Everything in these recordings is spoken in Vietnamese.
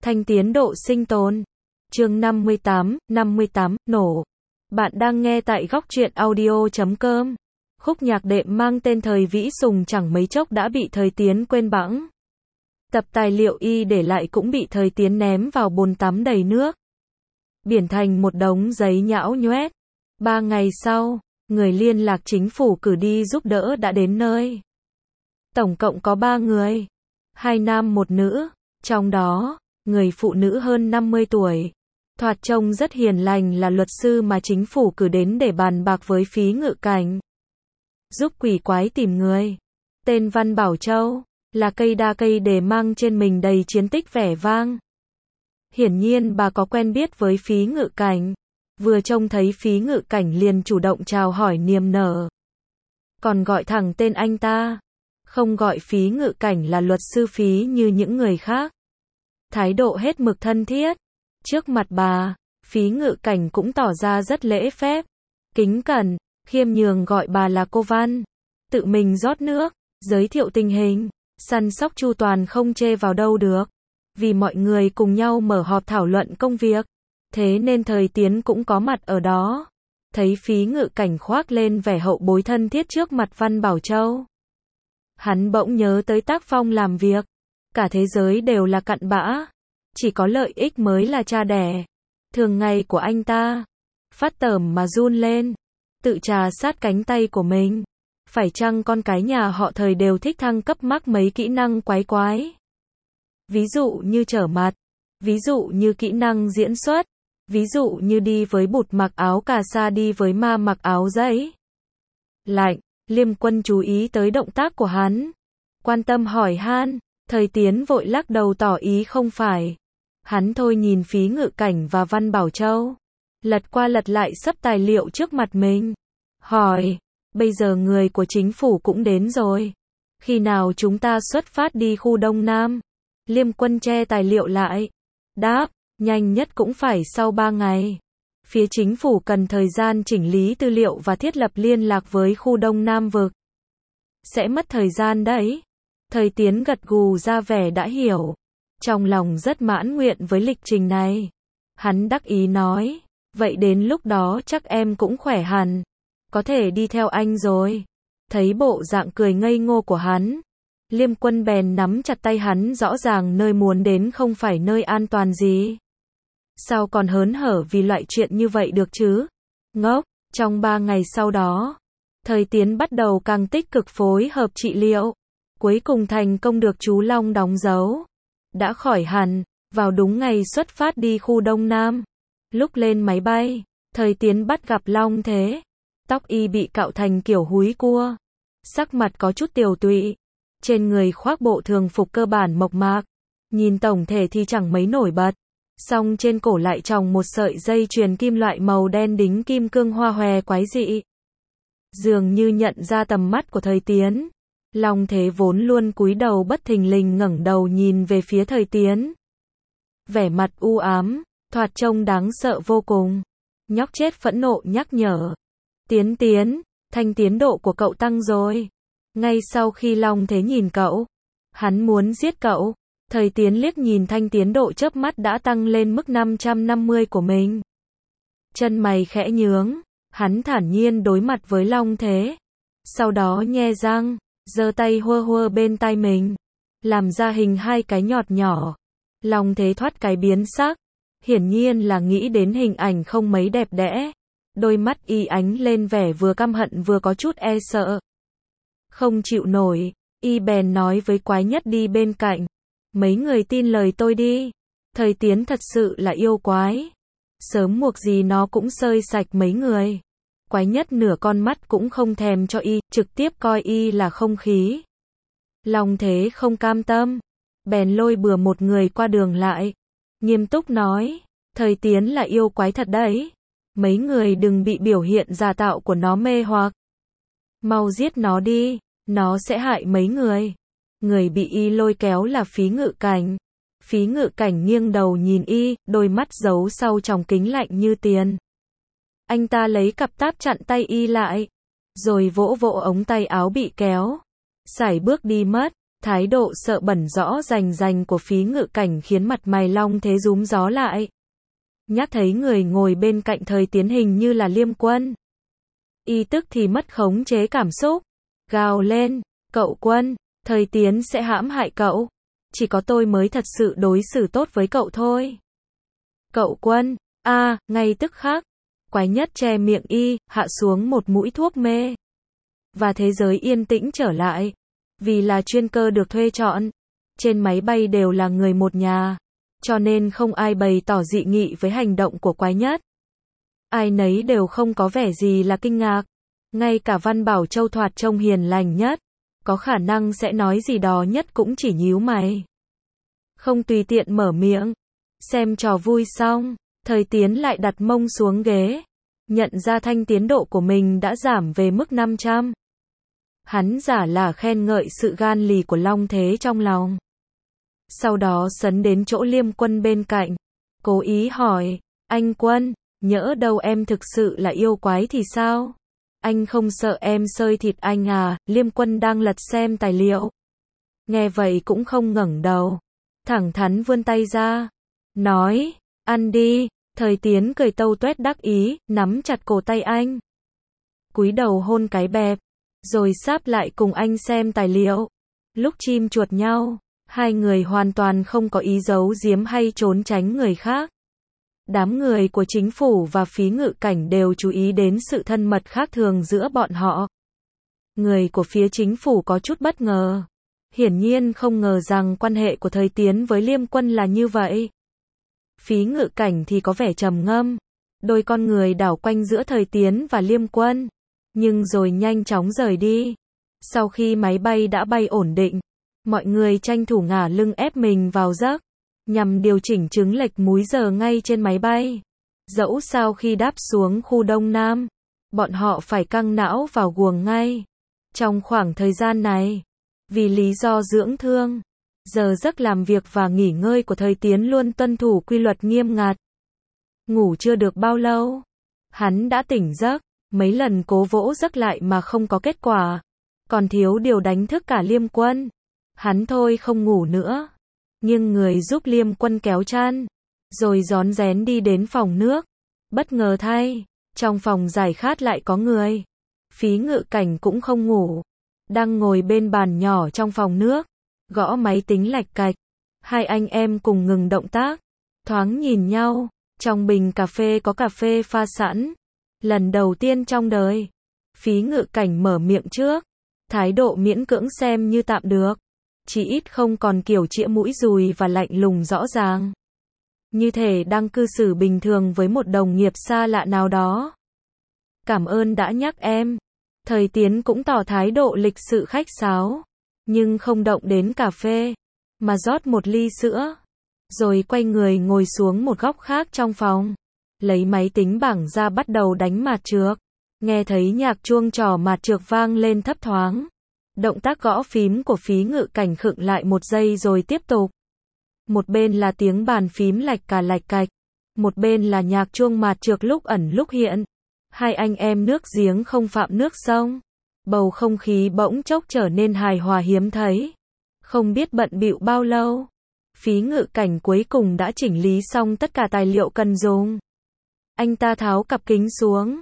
Thanh tiến độ sinh tồn. Chương 58, nổ. Bạn đang nghe tại góc truyện audio.com. Khúc nhạc đệm mang tên Thời Vĩ Sùng chẳng mấy chốc đã bị Thời Tiến quên bẵng. Tập tài liệu y để lại cũng bị Thời Tiến ném vào bồn tắm đầy nước. Biển thành một đống giấy nhão nhoét. 3 ngày sau, người liên lạc chính phủ cử đi giúp đỡ đã đến nơi. Tổng cộng có 3 người. 2 nam 1 nữ. Trong đó, người phụ nữ hơn 50 tuổi. Thoạt trông rất hiền lành là luật sư mà chính phủ cử đến để bàn bạc với Phí Ngự Cảnh. Giúp quỷ quái tìm người. Tên Văn Bảo Châu, là cây đa cây đề mang trên mình đầy chiến tích vẻ vang. Hiển nhiên bà có quen biết với Phí Ngự Cảnh. Vừa trông thấy Phí Ngự Cảnh liền chủ động chào hỏi niềm nở. Còn gọi thẳng tên anh ta. Không gọi Phí Ngự Cảnh là luật sư Phí như những người khác. Thái độ hết mực thân thiết. Trước mặt bà, Phí Ngự Cảnh cũng tỏ ra rất lễ phép, kính cẩn, khiêm nhường gọi bà là cô Văn. Tự mình rót nước, giới thiệu tình hình, săn sóc chu toàn không chê vào đâu được. Vì mọi người cùng nhau mở họp thảo luận công việc, thế nên Thời Tiến cũng có mặt ở đó. Thấy Phí Ngự Cảnh khoác lên vẻ hậu bối thân thiết trước mặt Văn Bảo Châu. Hắn bỗng nhớ tới tác phong làm việc. Cả thế giới đều là cặn bã. Chỉ có lợi ích mới là cha đẻ. Thường ngày của anh ta, phát tởm mà run lên, tự trà sát cánh tay của mình. Phải chăng con cái nhà họ Thời đều thích thăng cấp mắc mấy kỹ năng quái quái? Ví dụ như trở mặt, ví dụ như kỹ năng diễn xuất, ví dụ như đi với bụt mặc áo cà sa đi với ma mặc áo giấy. Lạnh, Liêm Quân chú ý tới động tác của hắn. Quan tâm hỏi han, Thời Tiến vội lắc đầu tỏ ý không phải. Hắn thôi nhìn Phí Ngự Cảnh và Văn Bảo Châu. Lật qua lật lại sắp tài liệu trước mặt mình. Hỏi, bây giờ người của chính phủ cũng đến rồi. Khi nào chúng ta xuất phát đi khu Đông Nam? Liêm Quân che tài liệu lại. Đáp, nhanh nhất cũng phải sau 3 ngày. Phía chính phủ cần thời gian chỉnh lý tư liệu và thiết lập liên lạc với khu Đông Nam vực. Sẽ mất thời gian đấy. Thời Tiến gật gù ra vẻ đã hiểu. Trong lòng rất mãn nguyện với lịch trình này. Hắn đắc ý nói, vậy đến lúc đó chắc em cũng khỏe hẳn. Có thể đi theo anh rồi. Thấy bộ dạng cười ngây ngô của hắn, Liêm Quân bèn nắm chặt tay hắn, rõ ràng nơi muốn đến không phải nơi an toàn gì. Sao còn hớn hở vì loại chuyện như vậy được chứ? Ngốc, trong 3 ngày sau đó, Thời Tiến bắt đầu càng tích cực phối hợp trị liệu. Cuối cùng thành công được chú Long đóng dấu. Đã khỏi hẳn, vào đúng ngày xuất phát đi khu Đông Nam. Lúc lên máy bay, Thời Tiến bắt gặp Long Thế. Tóc y bị cạo thành kiểu húi cua. Sắc mặt có chút tiều tụy. Trên người khoác bộ thường phục cơ bản mộc mạc. Nhìn tổng thể thì chẳng mấy nổi bật. Song trên cổ lại tròng một sợi dây chuyền kim loại màu đen đính kim cương hoa hòe quái dị. Dường như nhận ra tầm mắt của Thời Tiến. Long Thế vốn luôn cúi đầu bất thình lình ngẩng đầu nhìn về phía Thời Tiến. Vẻ mặt u ám, thoạt trông đáng sợ vô cùng. Nhóc chết phẫn nộ nhắc nhở. Tiến, thanh tiến độ của cậu tăng rồi. Ngay sau khi Long Thế nhìn cậu, hắn muốn giết cậu. Thời Tiến liếc nhìn thanh tiến độ chớp mắt đã tăng lên mức 550 của mình. Chân mày khẽ nhướng, hắn thản nhiên đối mặt với Long Thế. Sau đó nhe răng, giơ tay hơ hơ bên tai mình, làm ra hình 2 cái nhọt nhỏ. Long Thế thoát cái biến sắc, hiển nhiên là nghĩ đến hình ảnh không mấy đẹp đẽ. Đôi mắt y ánh lên vẻ vừa căm hận vừa có chút e sợ. Không chịu nổi, y bèn nói với Quái Nhất đi bên cạnh. Mấy người tin lời tôi đi. Thời Tiến thật sự là yêu quái. Sớm muộn gì nó cũng xơi sạch mấy người. Quái Nhất nửa con mắt cũng không thèm cho y, trực tiếp coi y là không khí. Long Thế không cam tâm, bèn lôi bừa một người qua đường lại. Nghiêm túc nói, Thời Tiến là yêu quái thật đấy. Mấy người đừng bị biểu hiện giả tạo của nó mê hoặc. Mau giết nó đi, nó sẽ hại mấy người. Người bị y lôi kéo là Phí Ngự Cảnh. Phí Ngự Cảnh nghiêng đầu nhìn y, đôi mắt giấu sau tròng kính lạnh như tiền. Anh ta lấy cặp táp chặn tay y lại, rồi vỗ vỗ ống tay áo bị kéo. Sải bước đi mất. Thái độ sợ bẩn rõ rành rành của Phí Ngự Cảnh khiến mặt mày Long Thế rúm gió lại. Nhắc thấy người ngồi bên cạnh Thời Tiến hình như là Liêm Quân. Y tức thì mất khống chế cảm xúc. Gào lên, cậu Quân, Thời Tiến sẽ hãm hại cậu. Chỉ có tôi mới thật sự đối xử tốt với cậu thôi. Cậu Quân, ngay tức khắc. Quái Nhất che miệng y, hạ xuống một mũi thuốc mê. Và thế giới yên tĩnh trở lại. Vì là chuyên cơ được thuê chọn. Trên máy bay đều là người một nhà. Cho nên không ai bày tỏ dị nghị với hành động của Quái Nhất. Ai nấy đều không có vẻ gì là kinh ngạc. Ngay cả Văn Bảo Châu thoạt trông hiền lành nhất, có khả năng sẽ nói gì đó nhất cũng chỉ nhíu mày. Không tùy tiện mở miệng. Xem trò vui xong, Thời Tiến lại đặt mông xuống ghế. Nhận ra thanh tiến độ của mình đã giảm về mức 500. Hắn giả là khen ngợi sự gan lì của Long Thế trong lòng. Sau đó sấn đến chỗ Liêm Quân bên cạnh. Cố ý hỏi, anh Quân, nhỡ đâu em thực sự là yêu quái thì sao? Anh không sợ em xơi thịt anh à? Liêm Quân đang lật xem tài liệu. Nghe vậy cũng không ngẩng đầu. Thẳng thắn vươn tay ra. Nói, ăn đi. Thời Tiến cười tâu tuét đắc ý, nắm chặt cổ tay anh. Cúi đầu hôn cái bẹp. Rồi sáp lại cùng anh xem tài liệu. Lúc chim chuột nhau, hai người hoàn toàn không có ý giấu giếm hay trốn tránh người khác. Đám người của chính phủ và Phí Ngự Cảnh đều chú ý đến sự thân mật khác thường giữa bọn họ. Người của phía chính phủ có chút bất ngờ. Hiển nhiên không ngờ rằng quan hệ của Thời Tiến với Liêm Quân là như vậy. Phí Ngự Cảnh thì có vẻ trầm ngâm. Đôi con người đảo quanh giữa Thời Tiến và Liêm Quân. Nhưng rồi nhanh chóng rời đi. Sau khi máy bay đã bay ổn định, mọi người tranh thủ ngả lưng ép mình vào giấc, nhằm điều chỉnh chứng lệch múi giờ ngay trên máy bay. Dẫu sao khi đáp xuống khu Đông Nam, bọn họ phải căng não vào guồng ngay. Trong khoảng thời gian này, vì lý do dưỡng thương, giờ giấc làm việc và nghỉ ngơi của Thời Tiến luôn tuân thủ quy luật nghiêm ngặt. Ngủ chưa được bao lâu, hắn đã tỉnh giấc. Mấy lần cố vỗ giấc lại mà không có kết quả. Còn thiếu điều đánh thức cả Liêm Quân. Hắn thôi không ngủ nữa. Nhưng người giúp Liêm Quân kéo chăn. Rồi rón rén đi đến phòng nước. Bất ngờ thay, trong phòng giải khát lại có người. Phí Ngự Cảnh cũng không ngủ. Đang ngồi bên bàn nhỏ trong phòng nước. Gõ máy tính lạch cạch. Hai anh em cùng ngừng động tác. Thoáng nhìn nhau. Trong bình cà phê có cà phê pha sẵn. Lần đầu tiên trong đời, Phí Ngự Cảnh mở miệng trước. Thái độ miễn cưỡng xem như tạm được. Chỉ ít không còn kiểu chĩa mũi dùi và lạnh lùng rõ ràng. Như thể đang cư xử bình thường với một đồng nghiệp xa lạ nào đó. Cảm ơn đã nhắc em. Thời Tiến cũng tỏ thái độ lịch sự khách sáo. Nhưng không động đến cà phê. Mà rót một ly sữa. Rồi quay người ngồi xuống một góc khác trong phòng. Lấy máy tính bảng ra bắt đầu đánh mạt trược. Nghe thấy nhạc chuông trò mạt trược vang lên thấp thoáng. Động tác gõ phím của Phí Ngự Cảnh khựng lại một giây rồi tiếp tục. Một bên là tiếng bàn phím lạch cạch. Một bên là nhạc chuông mạt trược lúc ẩn lúc hiện. Hai anh em nước giếng không phạm nước sông. Bầu không khí bỗng chốc trở nên hài hòa hiếm thấy. Không biết bận bịu bao lâu, Phí Ngự Cảnh cuối cùng đã chỉnh lý xong tất cả tài liệu cần dùng. Anh ta tháo cặp kính xuống,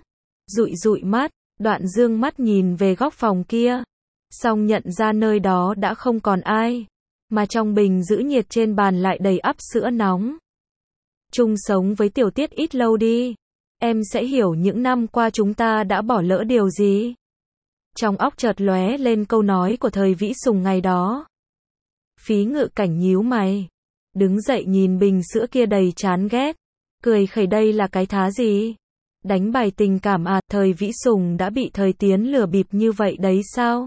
dụi mắt, đoạn dương mắt nhìn về góc phòng kia. Xong nhận ra nơi đó đã không còn ai, mà trong bình giữ nhiệt trên bàn lại đầy ắp sữa nóng. Chung sống với Tiểu Tiết ít lâu đi, em sẽ hiểu những năm qua chúng ta đã bỏ lỡ điều gì. Trong óc chợt lóe lên câu nói của Thời Vĩ Sùng ngày đó. Phí Ngự Cảnh nhíu mày, đứng dậy nhìn bình sữa kia đầy chán ghét, cười khẩy đây là cái thá gì? Đánh bài tình cảm à? Thời Vĩ Sùng đã bị Thời Tiến lừa bịp như vậy đấy sao?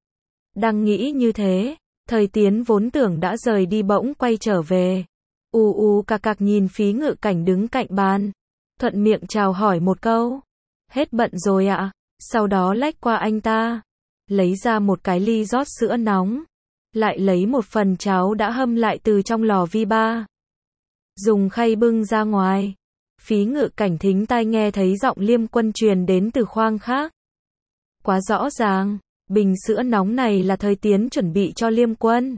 Đang nghĩ như thế, Thời Tiến vốn tưởng đã rời đi bỗng quay trở về. Cạc nhìn Phí Ngự Cảnh đứng cạnh bàn, thuận miệng chào hỏi một câu. Hết bận rồi ạ? Sau đó lách qua anh ta, lấy ra một cái ly rót sữa nóng, lại lấy một phần cháo đã hâm lại từ trong lò vi ba, dùng khay bưng ra ngoài. Phí Ngự Cảnh thính tai nghe thấy giọng Liêm Quân truyền đến từ khoang khác. Quá rõ ràng, bình sữa nóng này là Thời Tiến chuẩn bị cho Liêm Quân.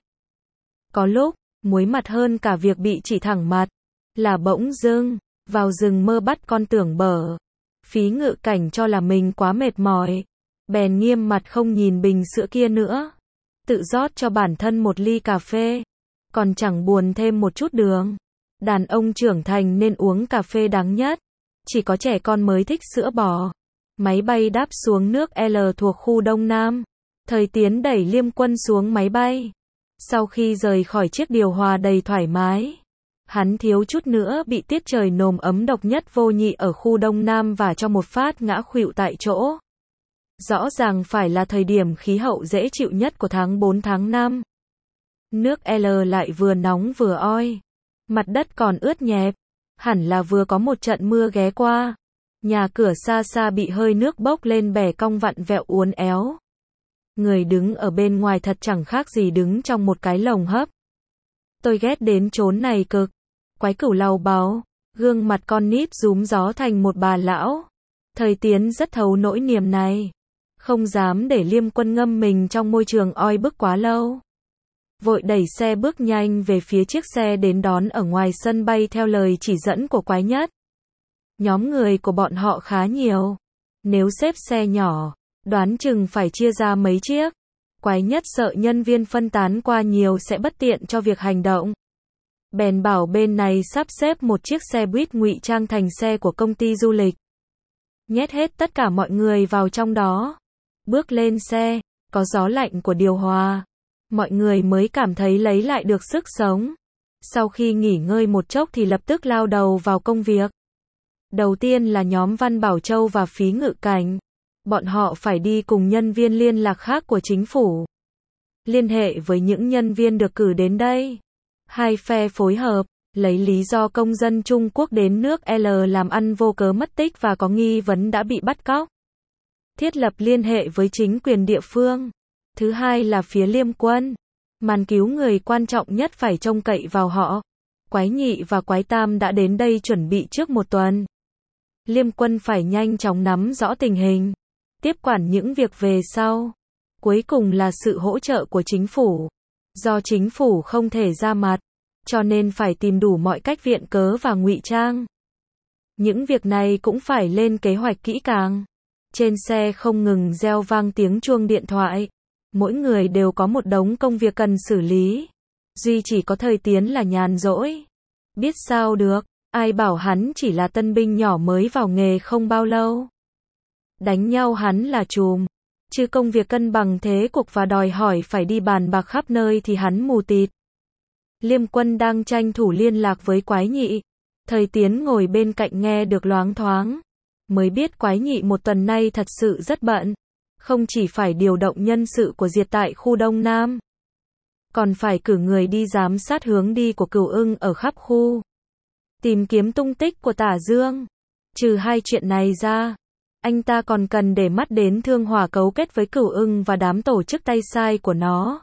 Có lúc, muối mặt hơn cả việc bị chỉ thẳng mặt, là bỗng dưng, vào rừng mơ bắt con tưởng bở. Phí Ngự Cảnh cho là mình quá mệt mỏi, bèn nghiêm mặt không nhìn bình sữa kia nữa. Tự rót cho bản thân một ly cà phê, còn chẳng buồn thêm một chút đường. Đàn ông trưởng thành nên uống cà phê đắng nhất, chỉ có trẻ con mới thích sữa bò. Máy bay đáp xuống nước L thuộc khu Đông Nam. Thời Tiến đẩy Liêm Quân xuống máy bay. Sau khi rời khỏi chiếc điều hòa đầy thoải mái, hắn thiếu chút nữa bị tiết trời nồm ấm độc nhất vô nhị ở khu Đông Nam và cho một phát ngã khuỵu tại chỗ. Rõ ràng phải là thời điểm khí hậu dễ chịu nhất của tháng 4 tháng 5. Nước L lại vừa nóng vừa oi. Mặt đất còn ướt nhẹp. Hẳn là vừa có một trận mưa ghé qua. Nhà cửa xa xa bị hơi nước bốc lên bè cong vặn vẹo uốn éo. Người đứng ở bên ngoài thật chẳng khác gì đứng trong một cái lồng hấp. Tôi ghét đến chốn này cực. Quái Cửu lầu báu, gương mặt con nít rúm gió thành một bà lão. Thời Tiến rất thấu nỗi niềm này. Không dám để Liêm Quân ngâm mình trong môi trường oi bức quá lâu. Vội đẩy xe bước nhanh về phía chiếc xe đến đón ở ngoài sân bay theo lời chỉ dẫn của Quái Nhất. Nhóm người của bọn họ khá nhiều. Nếu xếp xe nhỏ, đoán chừng phải chia ra mấy chiếc. Quái Nhất sợ nhân viên phân tán qua nhiều sẽ bất tiện cho việc hành động. Bèn bảo bên này sắp xếp một chiếc xe buýt ngụy trang thành xe của công ty du lịch. Nhét hết tất cả mọi người vào trong đó. Bước lên xe, có gió lạnh của điều hòa. Mọi người mới cảm thấy lấy lại được sức sống. Sau khi nghỉ ngơi một chốc thì lập tức lao đầu vào công việc. Đầu tiên là nhóm Văn Bảo Châu và Phí Ngự Cảnh. Bọn họ phải đi cùng nhân viên liên lạc khác của chính phủ. Liên hệ với những nhân viên được cử đến đây. Hai phe phối hợp, lấy lý do công dân Trung Quốc đến nước L làm ăn vô cớ mất tích và có nghi vấn đã bị bắt cóc. Thiết lập liên hệ với chính quyền địa phương. Thứ hai là phía Liêm Quân. Màn cứu người quan trọng nhất phải trông cậy vào họ. Quái Nhị và Quái Tam đã đến đây chuẩn bị trước một tuần. Liêm Quân phải nhanh chóng nắm rõ tình hình, tiếp quản những việc về sau. Cuối cùng là sự hỗ trợ của chính phủ. Do chính phủ không thể ra mặt, cho nên phải tìm đủ mọi cách viện cớ và ngụy trang. Những việc này cũng phải lên kế hoạch kỹ càng. Trên xe không ngừng reo vang tiếng chuông điện thoại. Mỗi người đều có một đống công việc cần xử lý. Duy chỉ có Thời Tiến là nhàn rỗi. Biết sao được, ai bảo hắn chỉ là tân binh nhỏ mới vào nghề không bao lâu. Đánh nhau hắn là trùm. Chứ công việc cân bằng thế cục và đòi hỏi phải đi bàn bạc khắp nơi thì hắn mù tịt. Liêm Quân đang tranh thủ liên lạc với Quái Nhị. Thời Tiến ngồi bên cạnh nghe được loáng thoáng. Mới biết Quái Nhị một tuần nay thật sự rất bận. Không chỉ phải điều động nhân sự của Diệt tại khu Đông Nam, còn phải cử người đi giám sát hướng đi của Cửu Ưng ở khắp khu. Tìm kiếm tung tích của Tả Dương. Trừ hai chuyện này ra, anh ta còn cần để mắt đến Thương Hỏa cấu kết với Cửu Ưng và đám tổ chức tay sai của nó.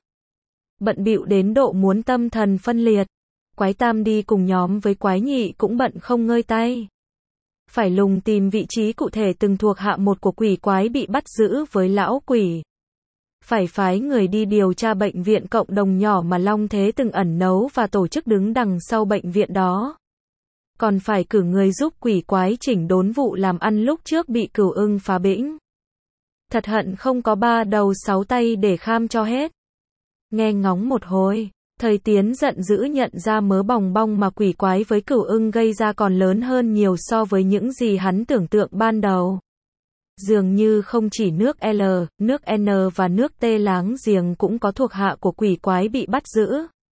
Bận bịu đến độ muốn tâm thần phân liệt. Quái Tam đi cùng nhóm với Quái Nhị cũng bận không ngơi tay. Phải lùng tìm vị trí cụ thể từng thuộc hạ một của quỷ quái bị bắt giữ với lão quỷ. Phải phái người đi điều tra bệnh viện cộng đồng nhỏ mà Long Thế từng ẩn nấu và tổ chức đứng đằng sau bệnh viện đó. Còn phải cử người giúp quỷ quái chỉnh đốn vụ làm ăn lúc trước bị Cửu Ưng phá bĩnh. Thật hận không có 3 đầu 6 tay để kham cho hết. Nghe ngóng một hồi, Thời Tiến giận dữ nhận ra mớ bòng bong mà quỷ quái với Cửu Ưng gây ra còn lớn hơn nhiều so với những gì hắn tưởng tượng ban đầu. Dường như không chỉ nước L, nước N và nước T láng giềng cũng có thuộc hạ của quỷ quái bị bắt giữ.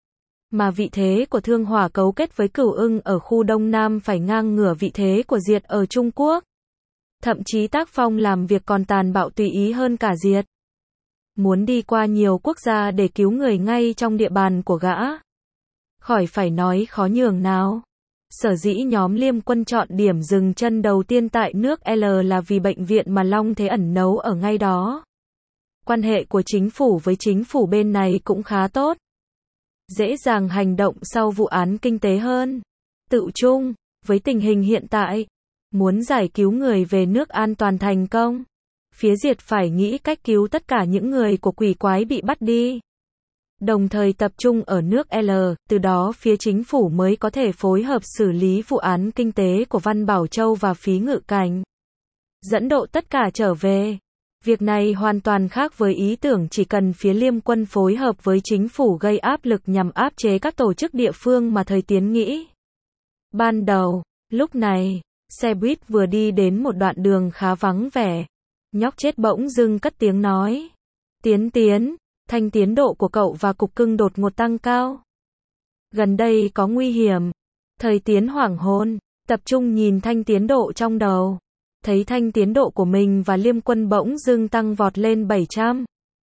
Mà vị thế của Thương Hỏa cấu kết với Cửu Ưng ở khu Đông Nam phải ngang ngửa vị thế của Diệt ở Trung Quốc. Thậm chí tác phong làm việc còn tàn bạo tùy ý hơn cả Diệt. Muốn đi qua nhiều quốc gia để cứu người ngay trong địa bàn của gã. Khỏi phải nói khó nhường nào. Sở dĩ nhóm Liêm Quân chọn điểm dừng chân đầu tiên tại nước L là vì bệnh viện mà Long Thế ẩn nấu ở ngay đó. Quan hệ của chính phủ với chính phủ bên này cũng khá tốt. Dễ dàng hành động sau vụ án kinh tế hơn. Tự chung, với tình hình hiện tại, muốn giải cứu người về nước an toàn thành công, phía Diệt phải nghĩ cách cứu tất cả những người của quỷ quái bị bắt đi. Đồng thời tập trung ở nước L, từ đó phía chính phủ mới có thể phối hợp xử lý vụ án kinh tế của Văn Bảo Châu và Phí Ngự Cảnh. Dẫn độ tất cả trở về. Việc này hoàn toàn khác với ý tưởng chỉ cần phía Liêm quân phối hợp với chính phủ gây áp lực nhằm áp chế các tổ chức địa phương mà Thời Tiến nghĩ. Ban đầu, lúc này, xe buýt vừa đi đến một đoạn đường khá vắng vẻ. Nhóc chết bỗng dưng cất tiếng nói. Tiến, thanh tiến độ của cậu và cục cưng đột ngột tăng cao. Gần đây có nguy hiểm. Thời Tiến hoảng hồn, tập trung nhìn thanh tiến độ trong đầu. Thấy thanh tiến độ của mình và Liêm quân bỗng dưng tăng vọt lên 700.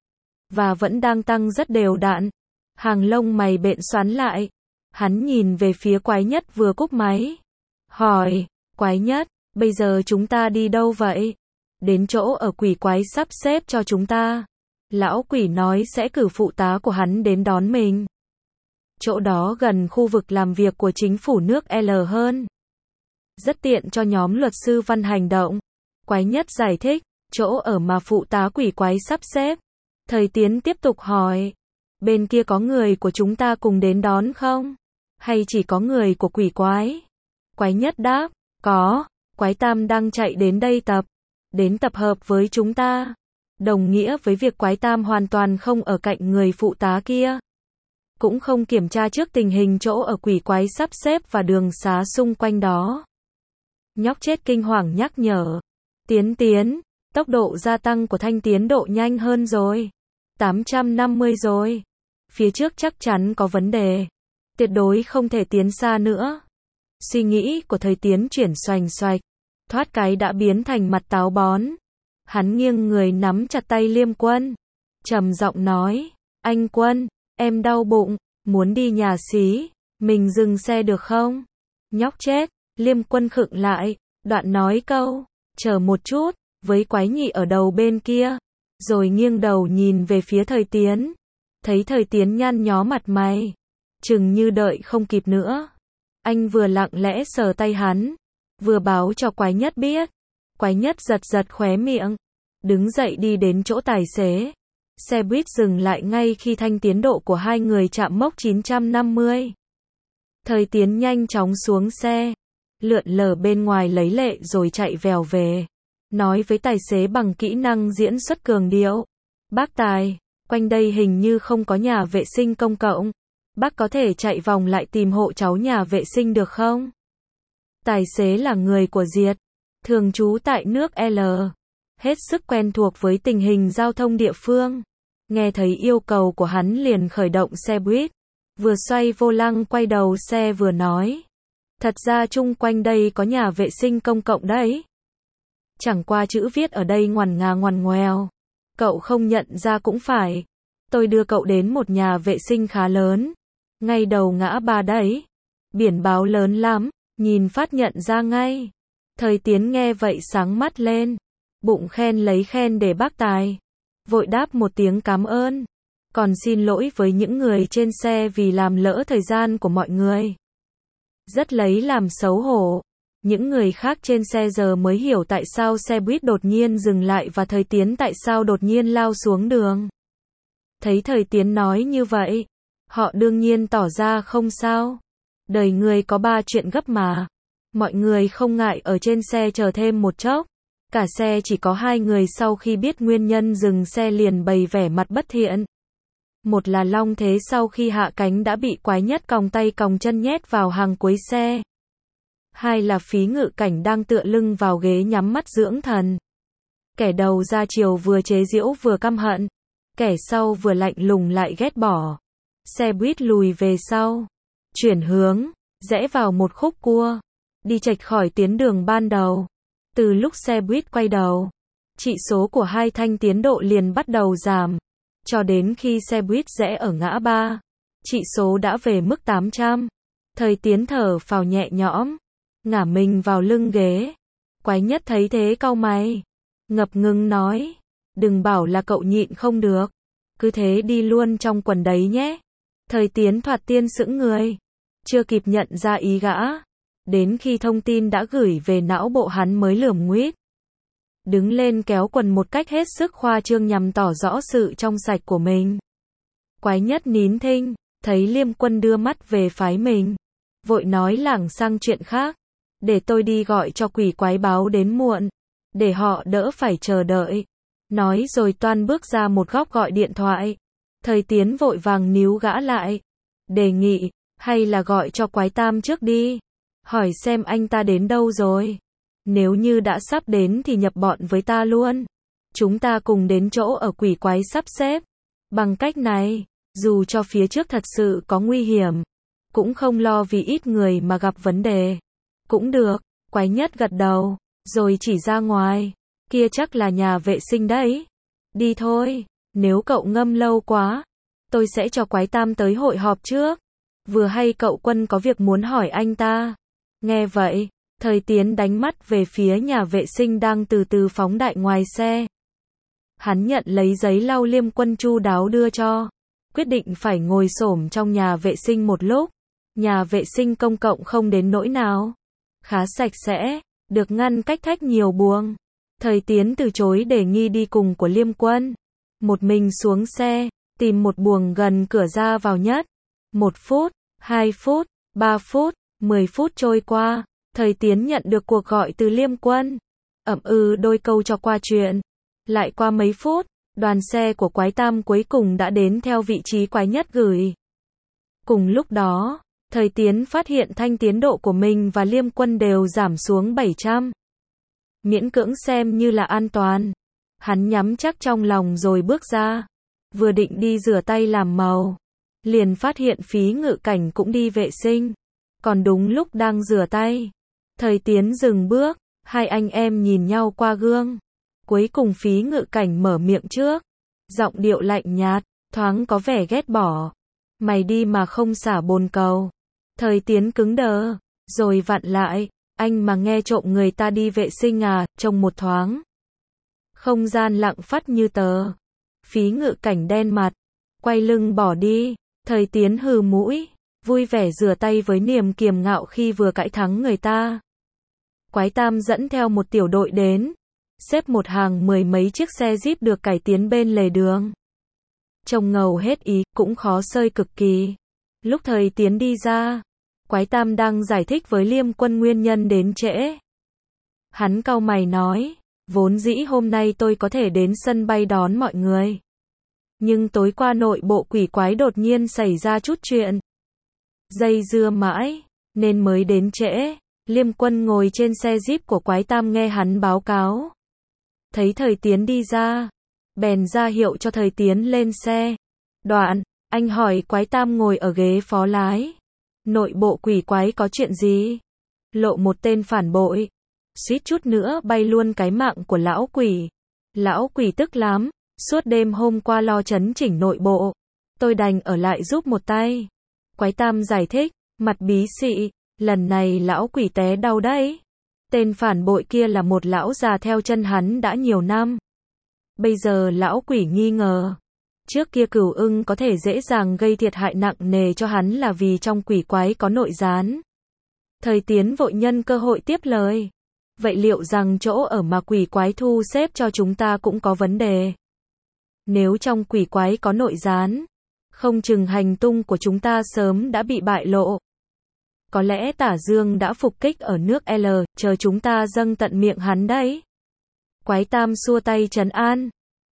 Và vẫn đang tăng rất đều đặn. Hàng lông mày bện xoắn lại. Hắn nhìn về phía Quái Nhất vừa cúp máy. Hỏi, Quái Nhất, bây giờ chúng ta đi đâu vậy? Đến chỗ ở quỷ quái sắp xếp cho chúng ta. Lão quỷ nói sẽ cử phụ tá của hắn đến đón mình. Chỗ đó gần khu vực làm việc của chính phủ nước L hơn. Rất tiện cho nhóm luật sư Văn hành động. Quái Nhất giải thích, chỗ ở mà phụ tá quỷ quái sắp xếp. Thời Tiến tiếp tục hỏi, bên kia có người của chúng ta cùng đến đón không? Hay chỉ có người của quỷ quái? Quái Nhất đáp, có, Quái Tam đang chạy đến đây đến tập hợp với chúng ta. Đồng nghĩa với việc Quái Tam hoàn toàn không ở cạnh người phụ tá kia. Cũng không kiểm tra trước tình hình chỗ ở quỷ quái sắp xếp và đường xá xung quanh đó. Nhóc chết kinh hoàng nhắc nhở. Tiến, tốc độ gia tăng của thanh tiến độ nhanh hơn rồi. 850 rồi. Phía trước chắc chắn có vấn đề. Tuyệt đối không thể tiến xa nữa. Suy nghĩ của Thời Tiến chuyển xoành xoạch. Thoát cái đã biến thành mặt táo bón. Hắn nghiêng người nắm chặt tay Liêm Quân. Trầm giọng nói, anh Quân, em đau bụng, muốn đi nhà xí, mình dừng xe được không? Nhóc chết, Liêm Quân khựng lại, đoạn nói câu, chờ một chút, với Quái Nhị ở đầu bên kia. Rồi nghiêng đầu nhìn về phía Thời Tiến. Thấy Thời Tiến nhăn nhó mặt mày. Chừng như đợi không kịp nữa. Anh vừa lặng lẽ sờ tay hắn. Vừa báo cho Quái Nhất biết. Quái Nhất giật khóe miệng. Đứng dậy đi đến chỗ tài xế. Xe buýt dừng lại ngay khi thanh tiến độ của hai người chạm mốc 950. Thời Tiến nhanh chóng xuống xe. Lượn lờ bên ngoài lấy lệ rồi chạy vèo về. Nói với tài xế bằng kỹ năng diễn xuất cường điệu. Bác Tài, quanh đây hình như không có nhà vệ sinh công cộng. Bác có thể chạy vòng lại tìm hộ cháu nhà vệ sinh được không? Tài xế là người của Diệt, thường trú tại nước L. Hết sức quen thuộc với tình hình giao thông địa phương. Nghe thấy yêu cầu của hắn liền khởi động xe buýt. Vừa xoay vô lăng quay đầu xe vừa nói. Thật ra chung quanh đây có nhà vệ sinh công cộng đấy. Chẳng qua chữ viết ở đây ngoằn ngà ngoằn ngoèo. Cậu không nhận ra cũng phải. Tôi đưa cậu đến một nhà vệ sinh khá lớn. Ngay đầu ngã ba đấy. Biển báo lớn lắm, nhìn phát nhận ra ngay. Thời Tiến nghe vậy sáng mắt lên. Bụng khen lấy khen để bác Tài. Vội đáp một tiếng cảm ơn. Còn xin lỗi với những người trên xe vì làm lỡ thời gian của mọi người. Rất lấy làm xấu hổ. Những người khác trên xe giờ mới hiểu tại sao xe buýt đột nhiên dừng lại và Thời Tiến tại sao đột nhiên lao xuống đường. Thấy Thời Tiến nói như vậy, họ đương nhiên tỏ ra không sao. Đời người có 3 chuyện gấp mà. Mọi người không ngại ở trên xe chờ thêm một chốc. Cả xe chỉ có 2 người sau khi biết nguyên nhân dừng xe liền bày vẻ mặt bất thiện. Một là Long Thế sau khi hạ cánh đã bị Quái Nhất còng tay còng chân nhét vào hàng cuối xe. 2 là Phí Ngự Cảnh đang tựa lưng vào ghế nhắm mắt dưỡng thần. Kẻ đầu ra chiều vừa chế giễu vừa căm hận. Kẻ sau vừa lạnh lùng lại ghét bỏ. Xe buýt lùi về sau. Chuyển hướng, rẽ vào một khúc cua. Đi chệch khỏi tuyến đường ban đầu. Từ lúc xe buýt quay đầu, chỉ số của hai thanh tiến độ liền bắt đầu giảm. Cho đến khi xe buýt rẽ ở ngã ba, chỉ số đã về mức 800. Thời Tiến thở phào nhẹ nhõm, ngả mình vào lưng ghế. Quái Nhất thấy thế cau mày, ngập ngừng nói, đừng bảo là cậu nhịn không được, cứ thế đi luôn trong quần đấy nhé. Thời Tiến thoạt tiên sững người, chưa kịp nhận ra ý gã, đến khi thông tin đã gửi về não bộ hắn mới lườm nguýt. đứng lên kéo quần một cách hết sức khoa trương nhằm tỏ rõ sự trong sạch của mình. Quái nhất nín thinh, thấy Liêm Quân đưa mắt về phái mình, vội nói lảng sang chuyện khác, để tôi đi gọi cho quỷ quái báo đến muộn, để họ đỡ phải chờ đợi. Nói rồi toan bước ra một góc gọi điện thoại. Thời Tiến vội vàng níu gã lại, đề nghị, hay là gọi cho Quái Tam trước đi, hỏi xem anh ta đến đâu rồi. Nếu như đã sắp đến thì nhập bọn với ta luôn. Chúng ta cùng đến chỗ ở quỷ quái sắp xếp. Bằng cách này, dù cho phía trước thật sự có nguy hiểm, cũng không lo vì ít người mà gặp vấn đề. Cũng được, Quái Nhất gật đầu, rồi chỉ ra ngoài. Kia chắc là nhà vệ sinh đấy. Đi thôi, nếu cậu ngâm lâu quá, tôi sẽ cho Quái Tam tới hội họp trước. Vừa hay cậu Quân có việc muốn hỏi anh ta. Nghe vậy, Thời Tiến đánh mắt về phía nhà vệ sinh đang từ từ phóng đại ngoài xe. Hắn nhận lấy giấy lau Liêm Quân chu đáo đưa cho, quyết định phải ngồi xổm trong nhà vệ sinh một lúc. Nhà vệ sinh công cộng không đến nỗi nào, khá sạch sẽ, được ngăn cách thách nhiều buồng. Thời Tiến từ chối đề nghị đi cùng của Liêm Quân, một mình xuống xe, tìm một buồng gần cửa ra vào nhất. 1 phút, 2 phút, 3 phút, 10 phút trôi qua, Thời Tiến nhận được cuộc gọi từ Liêm Quân. Đôi câu cho qua chuyện. Lại qua mấy phút, đoàn xe của Quái Tam cuối cùng đã đến theo vị trí Quái Nhất gửi. Cùng lúc đó, Thời Tiến phát hiện thanh tiến độ của mình và Liêm Quân đều giảm xuống 700. Miễn cưỡng xem như là an toàn. Hắn nhắm chắc trong lòng rồi bước ra. Vừa định đi rửa tay làm màu, liền phát hiện Phí Ngự Cảnh cũng đi vệ sinh. Còn đúng lúc đang rửa tay, Thời Tiến dừng bước, hai anh em nhìn nhau qua gương. Cuối cùng Phí Ngự Cảnh mở miệng trước, giọng điệu lạnh nhạt, thoáng có vẻ ghét bỏ. Mày đi mà không xả bồn cầu. Thời Tiến cứng đờ, rồi vặn lại, anh mà nghe trộm người ta đi vệ sinh à, trông một thoáng. Không gian lặng phắt như tờ. Phí Ngự Cảnh đen mặt, quay lưng bỏ đi. Thời Tiến hừ mũi, vui vẻ rửa tay với niềm kiềm ngạo khi vừa cãi thắng người ta. Quái Tam dẫn theo một tiểu đội đến, xếp một hàng 10 mấy chiếc xe Jeep được cải tiến bên lề đường. Trông ngầu hết ý, cũng khó sơi cực kỳ. Lúc Thời Tiến đi ra, Quái Tam đang giải thích với Liêm Quân nguyên nhân đến trễ. Hắn cau mày nói, vốn dĩ hôm nay tôi có thể đến sân bay đón mọi người. Nhưng tối qua nội bộ quỷ quái đột nhiên xảy ra chút chuyện. Dây dưa mãi, nên mới đến trễ. Liêm Quân ngồi trên xe Jeep của Quái Tam nghe hắn báo cáo. Thấy Thời Tiến đi ra, bèn ra hiệu cho Thời Tiến lên xe. Đoạn, anh hỏi Quái Tam ngồi ở ghế phó lái. Nội bộ quỷ quái có chuyện gì? Lộ một tên phản bội. Suýt chút nữa bay luôn cái mạng của lão quỷ. Lão quỷ tức lắm, suốt đêm hôm qua lo chấn chỉnh nội bộ. Tôi đành ở lại giúp một tay. Quái Tam giải thích, mặt bí xị, lần này lão quỷ té đau đấy. Tên phản bội kia là một lão già theo chân hắn đã nhiều năm. Bây giờ lão quỷ nghi ngờ, trước kia Cửu Ưng có thể dễ dàng gây thiệt hại nặng nề cho hắn là vì trong quỷ quái có nội gián. Thời Tiến vội nhân cơ hội tiếp lời. Vậy liệu rằng chỗ ở mà quỷ quái thu xếp cho chúng ta cũng có vấn đề? Nếu trong quỷ quái có nội gián, không chừng hành tung của chúng ta sớm đã bị bại lộ. Có lẽ Tả Dương đã phục kích ở nước L, chờ chúng ta dâng tận miệng hắn đấy. Quái Tam xua tay trấn an.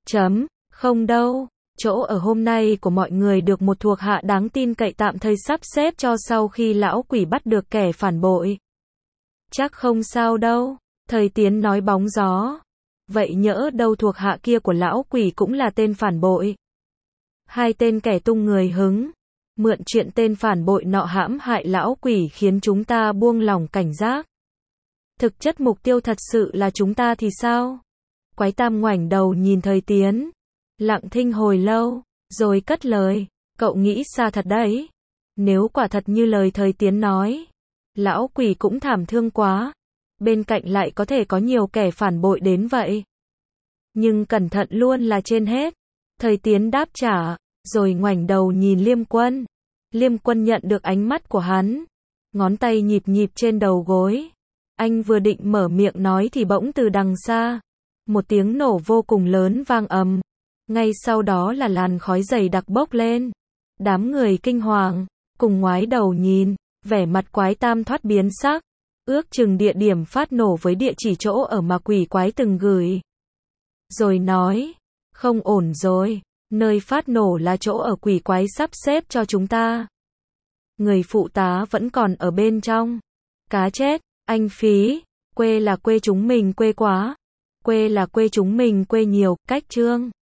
Không đâu, chỗ ở hôm nay của mọi người được một thuộc hạ đáng tin cậy tạm thời sắp xếp cho sau khi lão quỷ bắt được kẻ phản bội. Chắc không sao đâu, Thời Tiến nói bóng gió. Vậy nhỡ đâu thuộc hạ kia của lão quỷ cũng là tên phản bội. Hai tên kẻ tung người hứng, mượn chuyện tên phản bội nọ hãm hại lão quỷ khiến chúng ta buông lỏng cảnh giác. Thực chất mục tiêu thật sự là chúng ta thì sao? Quái Tam ngoảnh đầu nhìn Thời Tiến, lặng thinh hồi lâu, rồi cất lời, cậu nghĩ xa thật đấy. Nếu quả thật như lời Thời Tiến nói, lão quỷ cũng thảm thương quá. Bên cạnh lại có thể có nhiều kẻ phản bội đến vậy. Nhưng cẩn thận luôn là trên hết. Thời Tiến đáp trả, rồi ngoảnh đầu nhìn Liêm Quân. Liêm Quân nhận được ánh mắt của hắn, ngón tay nhịp nhịp trên đầu gối. Anh vừa định mở miệng nói thì bỗng từ đằng xa, một tiếng nổ vô cùng lớn vang ầm. Ngay sau đó là làn khói dày đặc bốc lên. Đám người kinh hoàng, cùng ngoái đầu nhìn, vẻ mặt quái tam thoát biến sắc. Ước chừng địa điểm phát nổ với địa chỉ chỗ ở mà quỷ quái từng gửi. Rồi nói, không ổn rồi, nơi phát nổ là chỗ ở quỷ quái sắp xếp cho chúng ta. Người phụ tá vẫn còn ở bên trong. Cá chết, anh Phí, quê là quê chúng mình quê quá. Quê là quê chúng mình quê nhiều, cách Trương